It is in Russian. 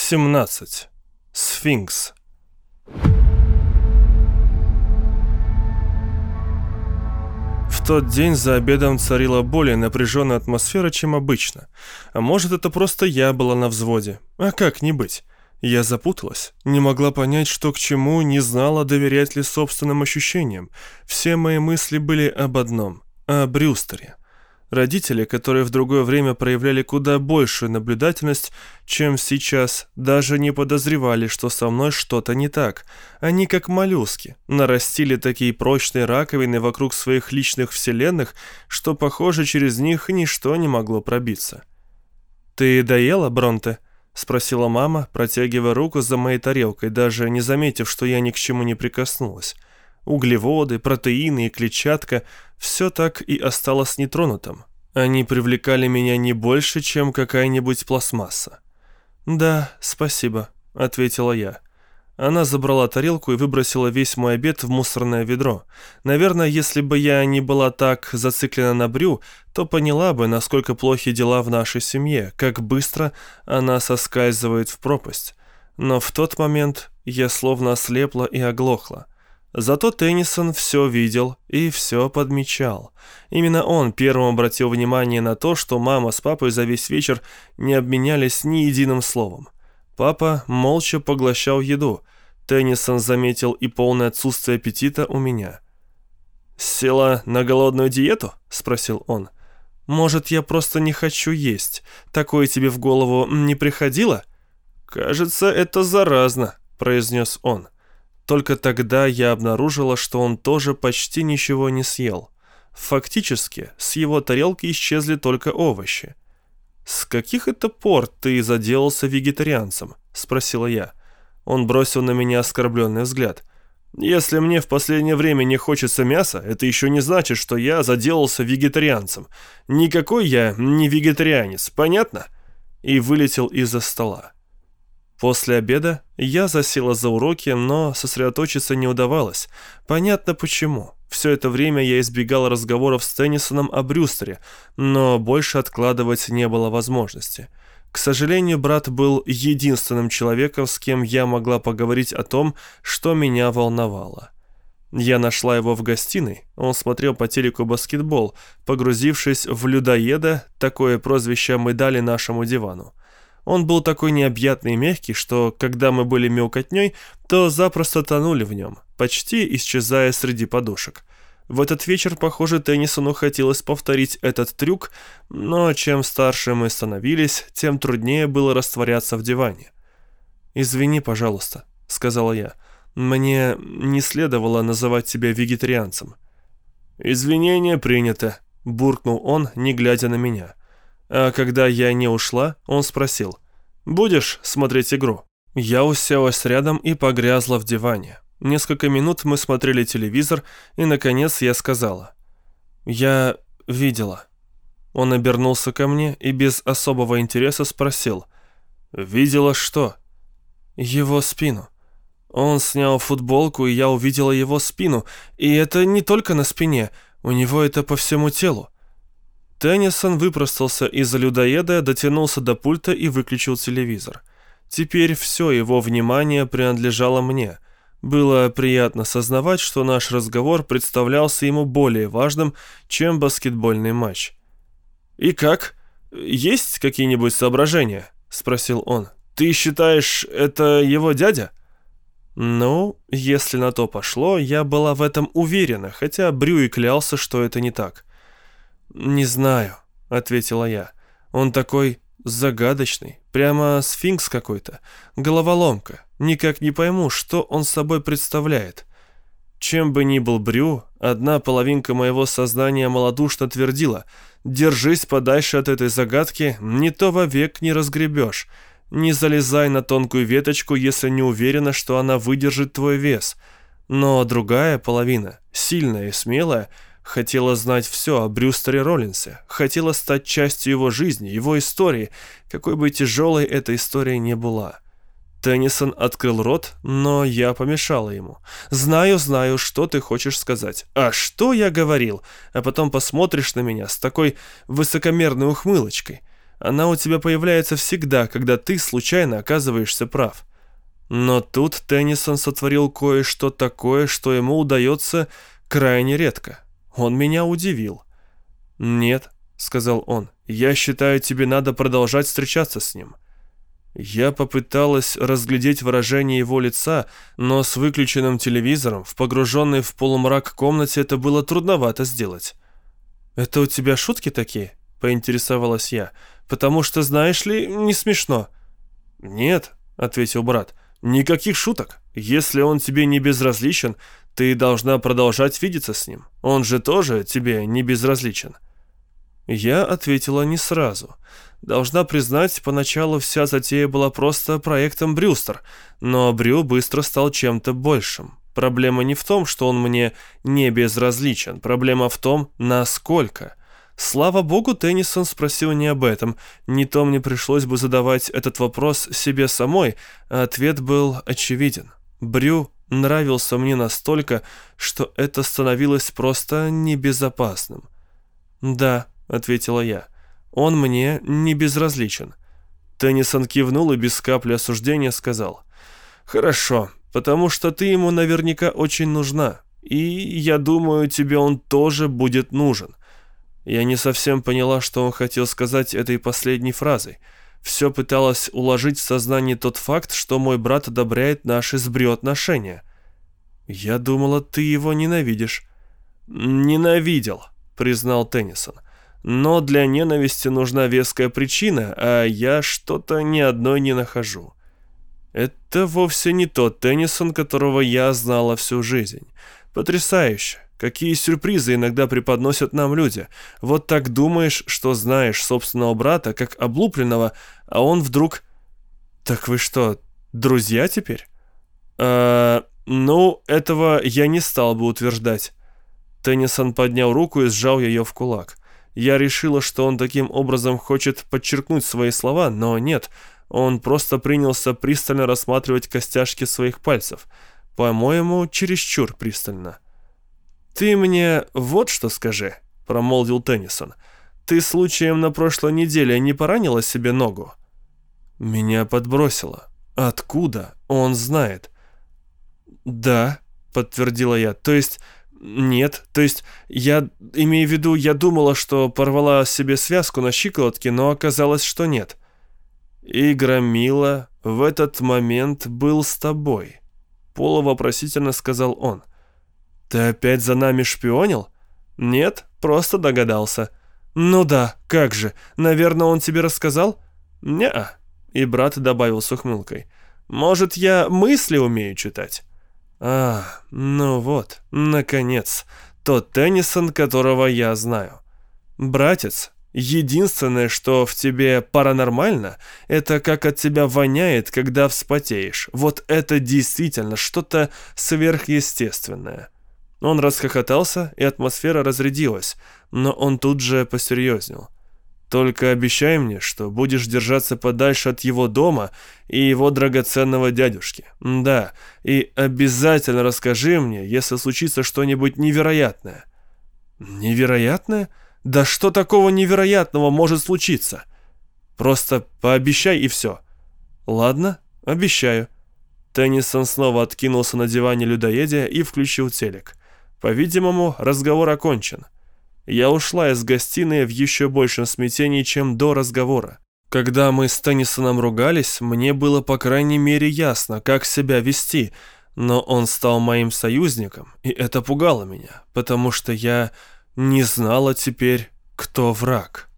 17. Сфинкс. В тот день за обедом царила более напряженная атмосфера, чем обычно. А может, это просто я была на взводе. А как не быть? Я запуталась, не могла понять, что к чему, не знала, доверять ли собственным ощущениям. Все мои мысли были об одном – о Брюстере. Родители, которые в другое время проявляли куда большую наблюдательность, чем сейчас, даже не подозревали, что со мной что-то не так. Они, как моллюски, нарастили такие прочные раковины вокруг своих личных вселенных, что, похоже, через них ничто не могло пробиться. «Ты доела, Бронте?» — спросила мама, протягивая руку за моей тарелкой, даже не заметив, что я ни к чему не прикоснулась. Углеводы, протеины и клетчатка – все так и осталось нетронутым. Они привлекали меня не больше, чем какая-нибудь пластмасса. «Да, спасибо», – ответила я. Она забрала тарелку и выбросила весь мой обед в мусорное ведро. Наверное, если бы я не была так зациклена на Брю, то поняла бы, насколько плохи дела в нашей семье, как быстро она соскальзывает в пропасть. Но в тот момент я словно ослепла и оглохла. Зато Теннисон все видел и все подмечал. Именно он первым обратил внимание на то, что мама с папой за весь вечер не обменялись ни единым словом. Папа молча поглощал еду. Теннисон заметил и полное отсутствие аппетита у меня. «Села на голодную диету?» – спросил он. «Может, я просто не хочу есть? Такое тебе в голову не приходило?» «Кажется, это заразно», – произнес он. Только тогда я обнаружила, что он тоже почти ничего не съел. Фактически, с его тарелки исчезли только овощи. «С каких это пор ты заделался вегетарианцем?» – спросила я. Он бросил на меня оскорбленный взгляд. «Если мне в последнее время не хочется мяса, это еще не значит, что я заделался вегетарианцем. Никакой я не вегетарианец, понятно?» И вылетел из-за стола. После обеда я засела за уроки, но сосредоточиться не удавалось. Понятно почему. Все это время я избегала разговоров с Теннисоном о Брюстере, но больше откладывать не было возможности. К сожалению, брат был единственным человеком, с кем я могла поговорить о том, что меня волновало. Я нашла его в гостиной, он смотрел по телеку баскетбол, погрузившись в людоеда, такое прозвище мы дали нашему дивану. Он был такой необъятный и мягкий, что, когда мы были мелкотней, то запросто тонули в нем, почти исчезая среди подушек. В этот вечер, похоже, Теннисону хотелось повторить этот трюк, но чем старше мы становились, тем труднее было растворяться в диване. «Извини, пожалуйста», — сказала я, — «мне не следовало называть тебя вегетарианцем». «Извинения приняты», — буркнул он, не глядя на меня. А когда я не ушла, он спросил: «Будешь смотреть игру?» Я уселась рядом и погрязла в диване. Несколько минут мы смотрели телевизор, и, наконец, я сказала: «Я видела». Он обернулся ко мне и без особого интереса спросил: «Видела что?» «Его спину». Он снял футболку, и я увидела его спину, и это не только на спине, у него это по всему телу. Теннисон выпростался из-за людоеда, дотянулся до пульта и выключил телевизор. Теперь все его внимание принадлежало мне. Было приятно сознавать, что наш разговор представлялся ему более важным, чем баскетбольный матч. «И как? Есть какие-нибудь соображения?» – спросил он. «Ты считаешь, это его дядя?» Ну, если на то пошло, я была в этом уверена, хотя Брю и клялся, что это не так. «Не знаю», — ответила я. «Он такой загадочный, прямо сфинкс какой-то, головоломка. Никак не пойму, что он собой представляет». Чем бы ни был Брю, одна половинка моего сознания малодушно твердила: «Держись подальше от этой загадки, не то вовек не разгребешь. Не залезай на тонкую веточку, если не уверена, что она выдержит твой вес». Но другая половина, сильная и смелая, хотела знать все о Брюстере Роллинсе, хотела стать частью его жизни, его истории, какой бы тяжелой эта история ни была. Теннисон открыл рот, но я помешала ему. «Знаю, что ты хочешь сказать». «А что я говорил?» А потом посмотришь на меня с такой высокомерной ухмылочкой. Она у тебя появляется всегда, когда ты случайно оказываешься прав. Но тут Теннисон сотворил кое-что такое, что ему удается крайне редко. Он меня удивил. «Нет», — сказал он, — «я считаю, тебе надо продолжать встречаться с ним». Я попыталась разглядеть выражение его лица, но с выключенным телевизором, в погруженной в полумрак комнате, это было трудновато сделать. «Это у тебя шутки такие?» — поинтересовалась я. «Потому что, знаешь ли, не смешно». «Нет», — ответил брат, — «никаких шуток. Если он тебе не безразличен, ты должна продолжать видеться с ним. Он же тоже тебе не безразличен». Я ответила не сразу. Должна признать, поначалу вся затея была просто проектом Брюстер, но Брю быстро стал чем-то большим. Проблема не в том, что он мне не безразличен, проблема в том, насколько. Слава богу, Теннисон спросил не об этом, не то мне пришлось бы задавать этот вопрос себе самой, а ответ был очевиден. Брю нравился мне настолько, что это становилось просто небезопасным. «Да», — ответила я, — «он мне не безразличен». Теннисон кивнул и без капли осуждения сказал: «Хорошо, потому что ты ему наверняка очень нужна, и, я думаю, тебе он тоже будет нужен». Я не совсем поняла, что он хотел сказать этой последней фразой. Все пыталась уложить в сознание тот факт, что мой брат одобряет наши с Брю отношения. «Я думала, ты его ненавидишь». «Ненавидел», — признал Теннисон. «Но для ненависти нужна веская причина, а я что-то ни одной не нахожу». Это вовсе не тот Теннисон, которого я знала всю жизнь. Потрясающе. Какие сюрпризы иногда преподносят нам люди. Вот так думаешь, что знаешь собственного брата, как облупленного, а он вдруг... Так вы что, друзья теперь? Ну, этого я не стал бы утверждать. Теннисон поднял руку и сжал ее в кулак. Я решила, что он таким образом хочет подчеркнуть свои слова, но нет. Он просто принялся пристально рассматривать костяшки своих пальцев. По-моему, чересчур пристально. «Ты мне вот что скажи», — промолвил Теннисон. «Ты случаем на прошлой неделе не поранила себе ногу?» Меня подбросило. Откуда? Он знает. «Да», — подтвердила я, — «то есть... Нет, то есть, я имею в виду, я думала, что порвала себе связку на щиколотке, но оказалось, что нет». «И Громила в этот момент был с тобой», — полувопросительно сказал он. «Ты опять за нами шпионил?» «Нет, просто догадался». «Ну да, как же, наверное, он тебе рассказал?» «Не-а», — и брат добавил с ухмылкой. «Может, я мысли умею читать?» Ну вот, наконец, тот Теннисон, которого я знаю. Братец, единственное, что в тебе паранормально, это как от тебя воняет, когда вспотеешь. Вот это действительно что-то сверхъестественное. Он расхохотался, и атмосфера разрядилась, но он тут же посерьезнел. «Только обещай мне, что будешь держаться подальше от его дома и его драгоценного дядюшки. Да, и обязательно расскажи мне, если случится что-нибудь невероятное». «Невероятное? Да что такого невероятного может случиться? Просто пообещай и все». «Ладно, обещаю». Теннисон снова откинулся на диване людоедия и включил телек. По-видимому, разговор окончен. Я ушла из гостиной в еще большем смятении, чем до разговора. Когда мы с Теннисоном ругались, мне было по крайней мере ясно, как себя вести, но он стал моим союзником, и это пугало меня, потому что я не знала теперь, кто враг.